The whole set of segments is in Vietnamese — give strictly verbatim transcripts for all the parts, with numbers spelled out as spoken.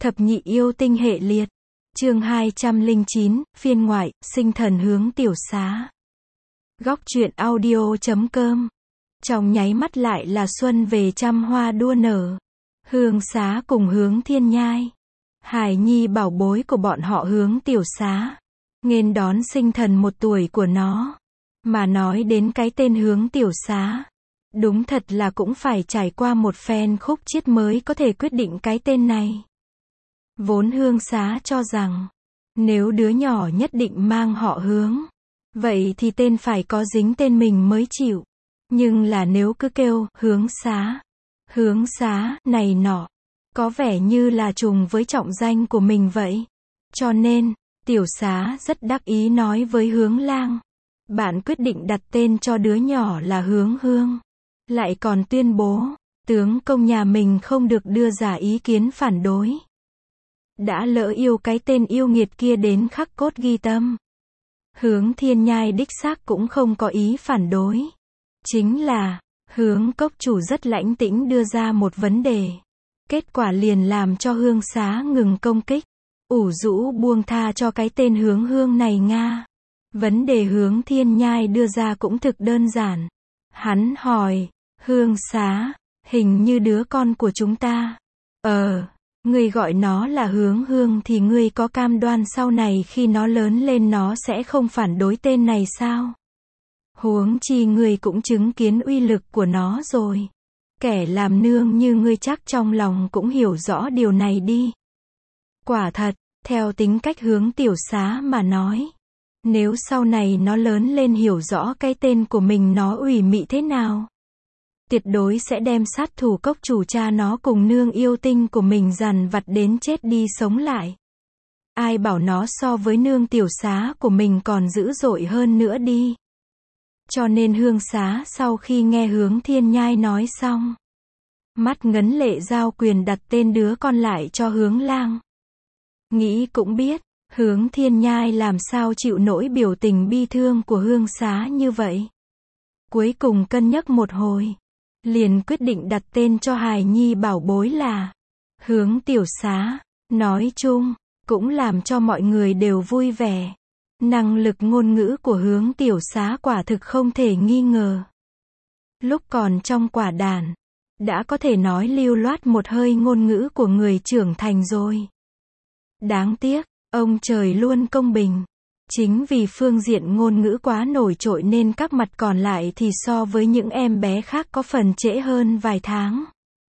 Thập nhị yêu tinh hệ liệt. Chương hai trăm lẻ chín, phiên ngoại, sinh thần hướng tiểu xá. Góc truyện audio chấm com. Trong nháy mắt lại là xuân về trăm hoa đua nở. Hương xá cùng hướng thiên nhai. Hải nhi bảo bối của bọn họ hướng tiểu xá. Nghênh đón sinh thần một tuổi của nó. Mà nói đến cái tên hướng tiểu xá. Đúng thật là cũng phải trải qua một phen khúc chiết mới có thể quyết định cái tên này. Vốn hương xá cho rằng, nếu đứa nhỏ nhất định mang họ hướng, vậy thì tên phải có dính tên mình mới chịu. Nhưng là nếu cứ kêu hướng xá, hướng xá này nọ, có vẻ như là trùng với trọng danh của mình vậy. Cho nên, tiểu xá rất đắc ý nói với hướng lang, bạn quyết định đặt tên cho đứa nhỏ là hướng hương. Lại còn tuyên bố, tướng công nhà mình không được đưa ra ý kiến phản đối. Đã lỡ yêu cái tên yêu nghiệt kia đến khắc cốt ghi tâm. Hướng thiên nhai đích xác cũng không có ý phản đối. Chính là, hướng cốc chủ rất lãnh tĩnh đưa ra một vấn đề. Kết quả liền làm cho hương xá ngừng công kích. Ủ rũ buông tha cho cái tên hướng hương này nga. Vấn đề hướng thiên nhai đưa ra cũng thực đơn giản. Hắn hỏi, hương xá, hình như đứa con của chúng ta. Ờ, ngươi gọi nó là hướng hương thì ngươi có cam đoan sau này khi nó lớn lên nó sẽ không phản đối tên này sao? Huống chi ngươi cũng chứng kiến uy lực của nó rồi. Kẻ làm nương như ngươi chắc trong lòng cũng hiểu rõ điều này đi. Quả thật, theo tính cách hướng tiểu xá mà nói. Nếu sau này nó lớn lên hiểu rõ cái tên của mình nó ủy mị thế nào. Tuyệt đối sẽ đem sát thủ cốc chủ cha nó cùng nương yêu tinh của mình dằn vặt đến chết đi sống lại. Ai bảo nó so với nương tiểu xá của mình còn dữ dội hơn nữa đi. Cho nên hương xá sau khi nghe hướng thiên nhai nói xong. Mắt ngấn lệ giao quyền đặt tên đứa con lại cho hướng lang. Nghĩ cũng biết, hướng thiên nhai làm sao chịu nổi biểu tình bi thương của hương xá như vậy. Cuối cùng cân nhắc một hồi. Liền quyết định đặt tên cho hài nhi bảo bối là hướng tiểu xá. Nói chung, cũng làm cho mọi người đều vui vẻ. Năng lực ngôn ngữ của hướng tiểu xá quả thực không thể nghi ngờ. Lúc còn trong quả đàn, đã có thể nói lưu loát một hơi ngôn ngữ của người trưởng thành rồi. Đáng tiếc, ông trời luôn công bình. Chính vì phương diện ngôn ngữ quá nổi trội nên các mặt còn lại thì so với những em bé khác có phần trễ hơn vài tháng.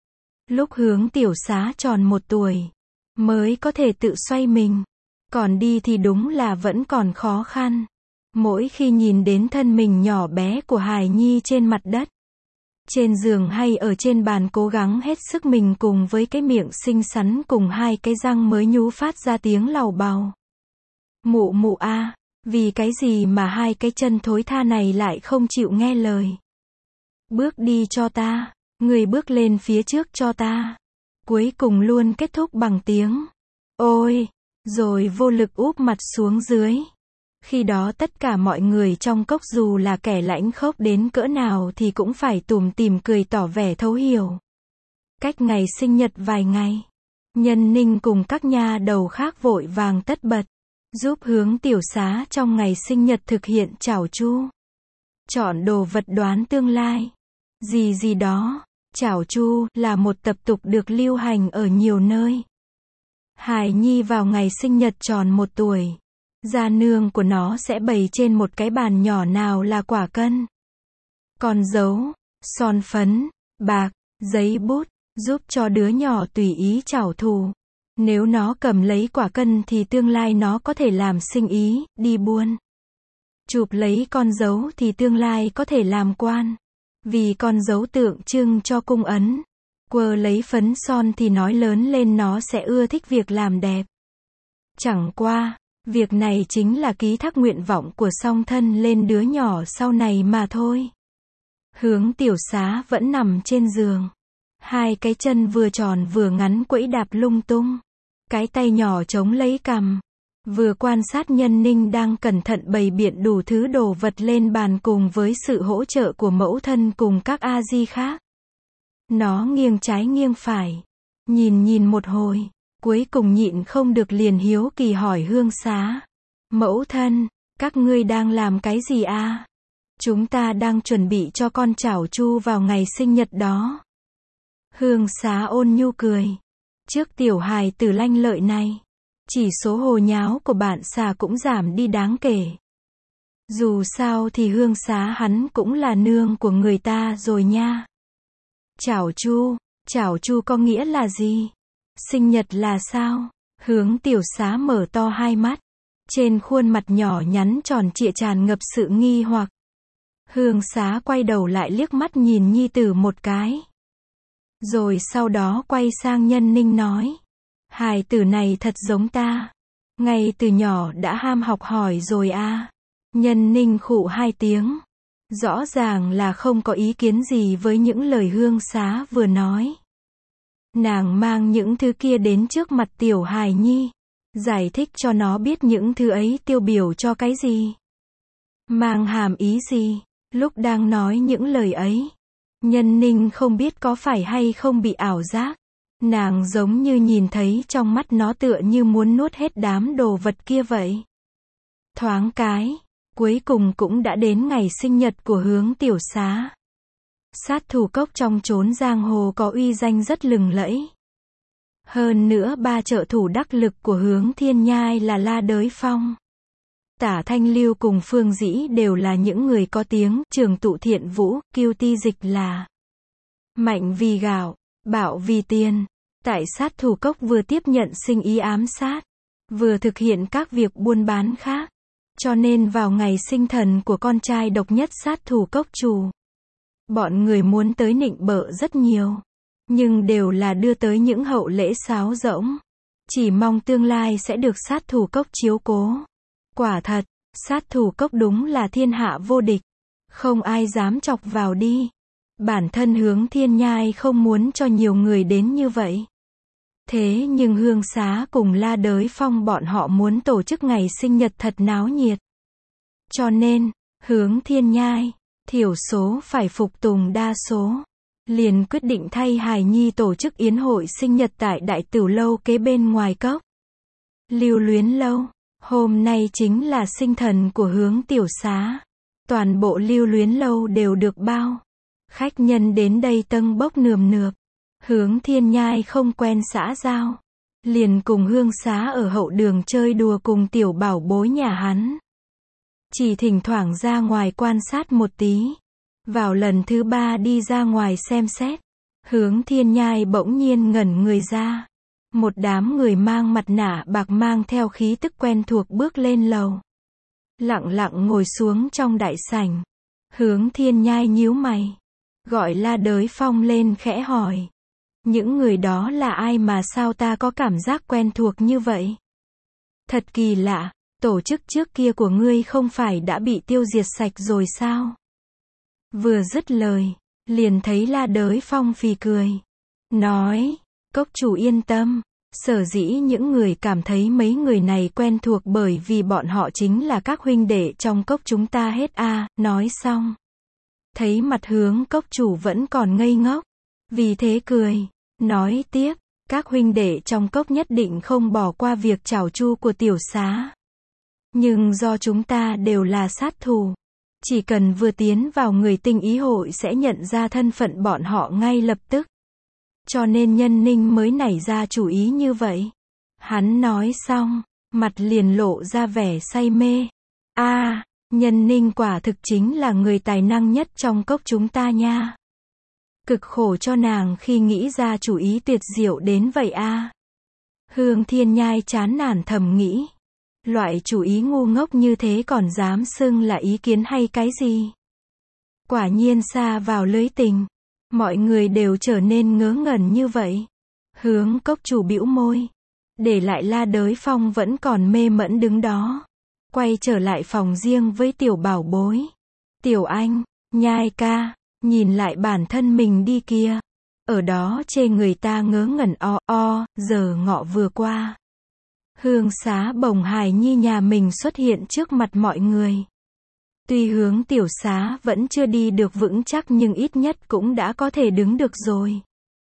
Lúc hướng tiểu xá tròn một tuổi, mới có thể tự xoay mình. Còn đi thì đúng là vẫn còn khó khăn. Mỗi khi nhìn đến thân mình nhỏ bé của hài nhi trên mặt đất, trên giường hay ở trên bàn cố gắng hết sức mình cùng với cái miệng xinh xắn cùng hai cái răng mới nhú phát ra tiếng làu bàu. Mụ mụ a, à, vì cái gì mà hai cái chân thối tha này lại không chịu nghe lời. Bước đi cho ta, người bước lên phía trước cho ta. Cuối cùng luôn kết thúc bằng tiếng ôi, rồi vô lực úp mặt xuống dưới. Khi đó tất cả mọi người trong cốc dù là kẻ lãnh khốc đến cỡ nào thì cũng phải tủm tỉm cười tỏ vẻ thấu hiểu. Cách ngày sinh nhật vài ngày, Nhân Ninh cùng các nha đầu khác vội vàng tất bật. Giúp hướng tiểu xá trong ngày sinh nhật thực hiện chảo chu. Chọn đồ vật đoán tương lai. Gì gì đó. Chảo chu là một tập tục được lưu hành ở nhiều nơi. Hài nhi vào ngày sinh nhật tròn một tuổi. Gia nương của nó sẽ bày trên một cái bàn nhỏ nào là quả cân. Con dấu, son phấn, bạc, giấy bút, giúp cho đứa nhỏ tùy ý trảo thủ. Nếu nó cầm lấy quả cân thì tương lai nó có thể làm sinh ý, đi buôn. Chụp lấy con dấu thì tương lai có thể làm quan. Vì con dấu tượng trưng cho cung ấn. Quơ lấy phấn son thì nói lớn lên nó sẽ ưa thích việc làm đẹp. Chẳng qua, việc này chính là ký thác nguyện vọng của song thân lên đứa nhỏ sau này mà thôi. Hướng tiểu xá vẫn nằm trên giường. Hai cái chân vừa tròn vừa ngắn quẫy đạp lung tung. Cái tay nhỏ chống lấy cằm. Vừa quan sát Nhân Ninh đang cẩn thận bày biện đủ thứ đồ vật lên bàn cùng với sự hỗ trợ của mẫu thân cùng các A-di khác. Nó nghiêng trái nghiêng phải. Nhìn nhìn một hồi. cuối cùng nhịn không được liền hiếu kỳ hỏi Hương Xá. Mẫu thân, các ngươi đang làm cái gì a? Chúng ta đang chuẩn bị cho con chảo chu vào ngày sinh nhật đó. Hương Xá ôn nhu cười. Trước tiểu hài tử lanh lợi này, chỉ số hồ nháo của bạn xà cũng giảm đi đáng kể. Dù sao thì Hương Xá hắn cũng là nương của người ta rồi nha. Chảo chu, chảo chu có nghĩa là gì? Sinh nhật là sao? Hướng tiểu xá mở to hai mắt. Trên khuôn mặt nhỏ nhắn tròn trịa tràn ngập sự nghi hoặc. Hương Xá quay đầu lại liếc mắt nhìn nhi tử một cái. Rồi sau đó quay sang Nhân Ninh nói. Hài tử này thật giống ta. Ngay từ nhỏ đã ham học hỏi rồi a. Nhân Ninh khụ hai tiếng. Rõ ràng là không có ý kiến gì với những lời Hương Xá vừa nói. Nàng mang những thứ kia đến trước mặt tiểu hài nhi. Giải thích cho nó biết những thứ ấy tiêu biểu cho cái gì. Mang hàm ý gì. Lúc đang nói những lời ấy, Nhân Ninh không biết có phải hay không bị ảo giác. Nàng giống như nhìn thấy trong mắt nó tựa như muốn nuốt hết đám đồ vật kia vậy. Thoáng cái, cuối cùng cũng đã đến ngày sinh nhật của Hướng tiểu xá. Sát thủ cốc trong chốn giang hồ có uy danh rất lừng lẫy. Hơn nữa ba trợ thủ đắc lực của Hướng Thiên Nhai là La Đới Phong, Tả Thanh Lưu cùng Phương Dĩ đều là những người có tiếng. Trường Tụ Thiện Vũ, Kiêu Ti dịch là mạnh vì gạo, bạo vì tiền. Tại sát thủ cốc vừa tiếp nhận sinh ý ám sát, vừa thực hiện các việc buôn bán khác. Cho nên vào ngày sinh thần của con trai độc nhất sát thủ cốc chủ, bọn người muốn tới nịnh bợ rất nhiều, nhưng đều là đưa tới những hậu lễ sáo rỗng, chỉ mong tương lai sẽ được sát thủ cốc chiếu cố. Quả thật, sát thủ cốc đúng là thiên hạ vô địch, không ai dám chọc vào đi. Bản thân Hướng Thiên Nhai không muốn cho nhiều người đến như vậy. Thế nhưng Hương Xá cùng La Đới Phong bọn họ muốn tổ chức ngày sinh nhật thật náo nhiệt. Cho nên, Hướng Thiên Nhai, thiểu số phải phục tùng đa số, liền quyết định thay hài nhi tổ chức yến hội sinh nhật tại đại tửu lâu kế bên ngoài cốc. Lưu Luyến Lâu, hôm nay chính là sinh thần của Hướng tiểu xá. Toàn bộ Lưu Luyến Lâu đều được bao. Khách nhân đến đây tâng bốc nườm nượp. Hướng Thiên Nhai không quen xã giao, liền cùng Hương Xá ở hậu đường chơi đùa cùng tiểu bảo bối nhà hắn. Chỉ thỉnh thoảng ra ngoài quan sát một tí. Vào lần thứ ba đi ra ngoài xem xét, Hướng Thiên Nhai bỗng nhiên ngẩn người ra. Một đám người mang mặt nạ bạc mang theo khí tức quen thuộc bước lên lầu. Lặng lặng ngồi xuống trong đại sảnh. Hướng Thiên Nhai nhíu mày, gọi La Đới Phong lên khẽ hỏi. Những người đó là ai mà sao ta có cảm giác quen thuộc như vậy? Thật kỳ lạ, tổ chức trước kia của ngươi không phải đã bị tiêu diệt sạch rồi sao? Vừa dứt lời, liền thấy La Đới Phong phì cười. Nói, cốc chủ yên tâm, sở dĩ những người cảm thấy mấy người này quen thuộc bởi vì bọn họ chính là các huynh đệ trong cốc chúng ta hết a. À, nói xong, thấy mặt Hướng cốc chủ vẫn còn ngây ngốc, vì thế cười, nói tiếp, các huynh đệ trong cốc nhất định không bỏ qua việc chảo chu của tiểu xá. Nhưng do chúng ta đều là sát thủ, chỉ cần vừa tiến vào người tinh ý hội sẽ nhận ra thân phận bọn họ ngay lập tức. Cho nên Nhân Ninh mới nảy ra chủ ý như vậy. Hắn nói xong, mặt liền lộ ra vẻ say mê. A, à, Nhân Ninh quả thực chính là người tài năng nhất trong cốc chúng ta nha. Cực khổ cho nàng khi nghĩ ra chủ ý tuyệt diệu đến vậy a. À. Hương Thiên Nhai chán nản thầm nghĩ. Loại chủ ý ngu ngốc như thế còn dám xưng là ý kiến hay cái gì? Quả nhiên xa vào lưới tình. Mọi người đều trở nên ngớ ngẩn như vậy. Hướng cốc chủ bĩu môi. Để lại La Đới Phong vẫn còn mê mẫn đứng đó. Quay trở lại phòng riêng với tiểu bảo bối. Tiểu Anh, Nhai ca, nhìn lại bản thân mình đi kia. Ở đó chê người ta ngớ ngẩn o o, giờ ngọ vừa qua. Hương Xá bồng hài nhi nhà mình xuất hiện trước mặt mọi người. Tuy Hướng tiểu xá vẫn chưa đi được vững chắc nhưng ít nhất cũng đã có thể đứng được rồi.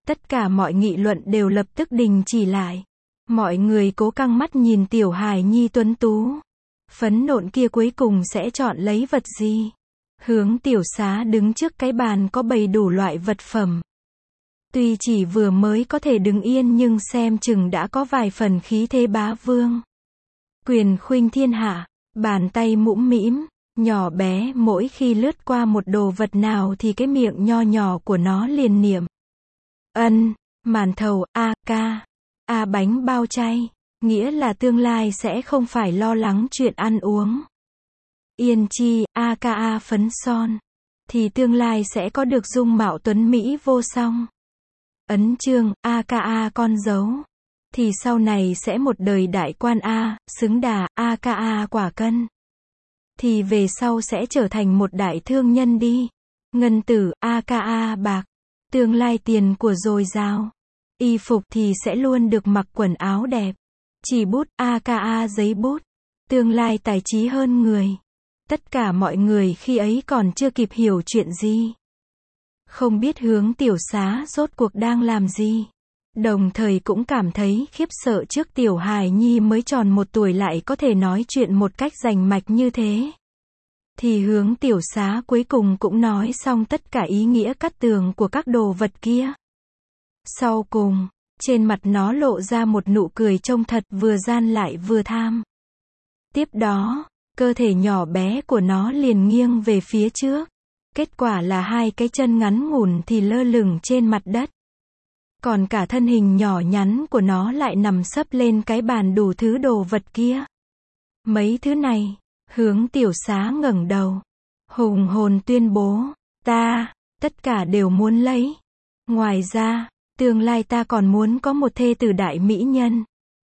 Tất cả mọi nghị luận đều lập tức đình chỉ lại. Mọi người cố căng mắt nhìn tiểu hài nhi tuấn tú. Phấn nộn kia cuối cùng sẽ chọn lấy vật gì? Hướng tiểu xá đứng trước cái bàn có bày đủ loại vật phẩm. Tuy chỉ vừa mới có thể đứng yên nhưng xem chừng đã có vài phần khí thế bá vương. Quyền khuynh thiên hạ, bàn tay mũm mĩm, nhỏ bé, mỗi khi lướt qua một đồ vật nào thì cái miệng nho nhỏ của nó liền niệm. Ân, màn thầu, a ca, a bánh bao chay, nghĩa là tương lai sẽ không phải lo lắng chuyện ăn uống. Yên chi, a ca a phấn son, thì tương lai sẽ có được dung mạo tuấn mỹ vô song. Ấn chương, a ca a con dấu, thì sau này sẽ một đời đại quan a, xứng đà, a ca a quả cân. Thì về sau sẽ trở thành một đại thương nhân đi. Ngân tử, a ca a bạc, tương lai tiền của dồi dào. Y phục thì sẽ luôn được mặc quần áo đẹp. Chỉ bút, a ca a giấy bút, tương lai tài trí hơn người. Tất cả mọi người khi ấy còn chưa kịp hiểu chuyện gì. Không biết hướng tiểu xá rốt cuộc đang làm gì. Đồng thời cũng cảm thấy khiếp sợ trước tiểu hài nhi mới tròn một tuổi lại có thể nói chuyện một cách rành mạch như thế. Thì hướng tiểu xá cuối cùng cũng nói xong tất cả ý nghĩa cắt tường của các đồ vật kia. Sau cùng, trên mặt nó lộ ra một nụ cười trông thật vừa gian lại vừa tham. Tiếp đó, cơ thể nhỏ bé của nó liền nghiêng về phía trước. Kết quả là hai cái chân ngắn ngủn thì lơ lửng trên mặt đất. Còn cả thân hình nhỏ nhắn của nó lại nằm sấp lên cái bàn đủ thứ đồ vật kia. Mấy thứ này, hướng tiểu xá ngẩng đầu, hùng hồn tuyên bố, ta, tất cả đều muốn lấy. Ngoài ra, tương lai ta còn muốn có một thê tử đại mỹ nhân.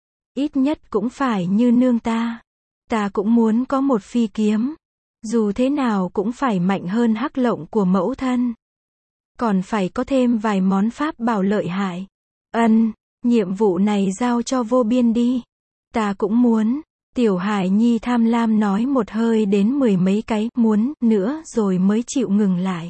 Ít nhất cũng phải như nương ta. Ta cũng muốn có một phi kiếm. Dù thế nào cũng phải mạnh hơn hắc lộng của mẫu thân. Còn phải có thêm vài món pháp bảo lợi hại. Ân, nhiệm vụ này giao cho vô biên đi. Ta cũng muốn. Tiểu Hải Nhi tham lam nói một hơi đến mười mấy cái muốn nữa rồi mới chịu ngừng lại.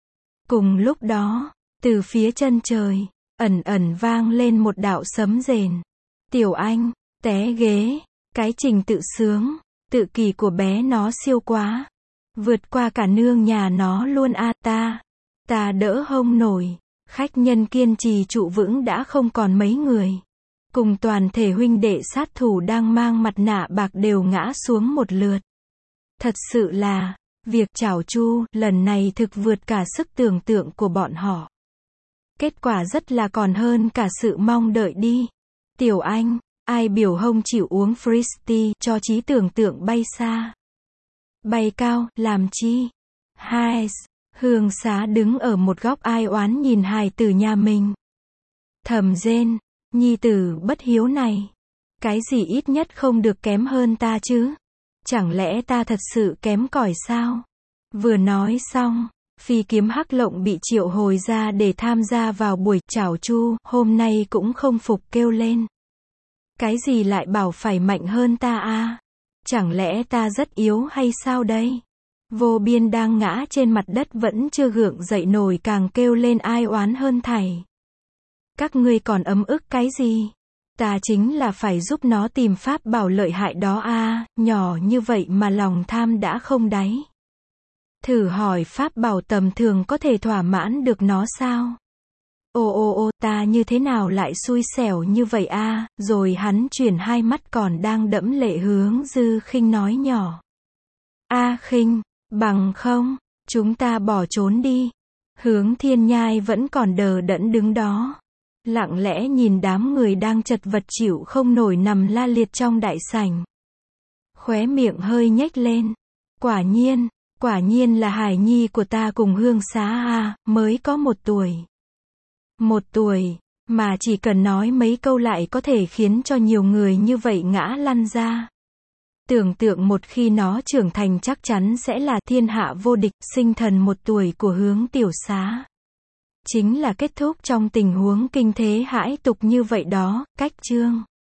Cùng lúc đó, từ phía chân trời, ẩn ẩn vang lên một đạo sấm rền. Tiểu Anh, té ghế, cái trình tự sướng, tự kỷ của bé nó siêu quá. Vượt qua cả nương nhà nó luôn a ta. Ta đỡ hông nổi. Khách nhân kiên trì trụ vững đã không còn mấy người. Cùng toàn thể huynh đệ sát thủ đang mang mặt nạ bạc đều ngã xuống một lượt. Thật sự là, việc chảo chu, lần này thực vượt cả sức tưởng tượng của bọn họ. Kết quả rất là còn hơn cả sự mong đợi đi. Tiểu Anh, ai biểu hông chịu uống Fristy, cho trí tưởng tượng bay xa. Bay cao, làm chi? Hai, Hương Xá đứng ở một góc ai oán nhìn hài tử nhà mình. Thầm rên, nhi tử bất hiếu này. Cái gì ít nhất không được kém hơn ta chứ? Chẳng lẽ ta thật sự kém cỏi sao? Vừa nói xong, phi kiếm hắc lộng bị triệu hồi ra để tham gia vào buổi chảo chu, hôm nay cũng không phục kêu lên. Cái gì lại bảo phải mạnh hơn ta a? Chẳng lẽ ta rất yếu hay sao đây? Vô biên đang ngã trên mặt đất vẫn chưa gượng dậy nổi càng kêu lên ai oán hơn thảy. Các ngươi còn ấm ức cái gì? Ta chính là phải giúp nó tìm pháp bảo lợi hại đó a, nhỏ như vậy mà lòng tham đã không đáy. Thử hỏi pháp bảo tầm thường có thể thỏa mãn được nó sao? Ô ô ô, ta như thế nào lại xui xẻo như vậy a? Rồi hắn chuyển hai mắt còn đang đẫm lệ hướng Dư Khinh nói nhỏ. A Khinh, bằng không, chúng ta bỏ trốn đi. Hướng Thiên Nhai vẫn còn đờ đẫn đứng đó. Lặng lẽ nhìn đám người đang chật vật chịu không nổi nằm la liệt trong đại sảnh. Khóe miệng hơi nhếch lên. Quả nhiên, quả nhiên là Hải Nhi của ta cùng Hương Xá a, mới có một tuổi. Một tuổi, mà chỉ cần nói mấy câu lại có thể khiến cho nhiều người như vậy ngã lăn ra. Tưởng tượng một khi nó trưởng thành chắc chắn sẽ là thiên hạ vô địch, sinh thần một tuổi của Hướng Tiểu Xá. Chính là kết thúc trong tình huống kinh thế hãi tục như vậy đó, cách chương.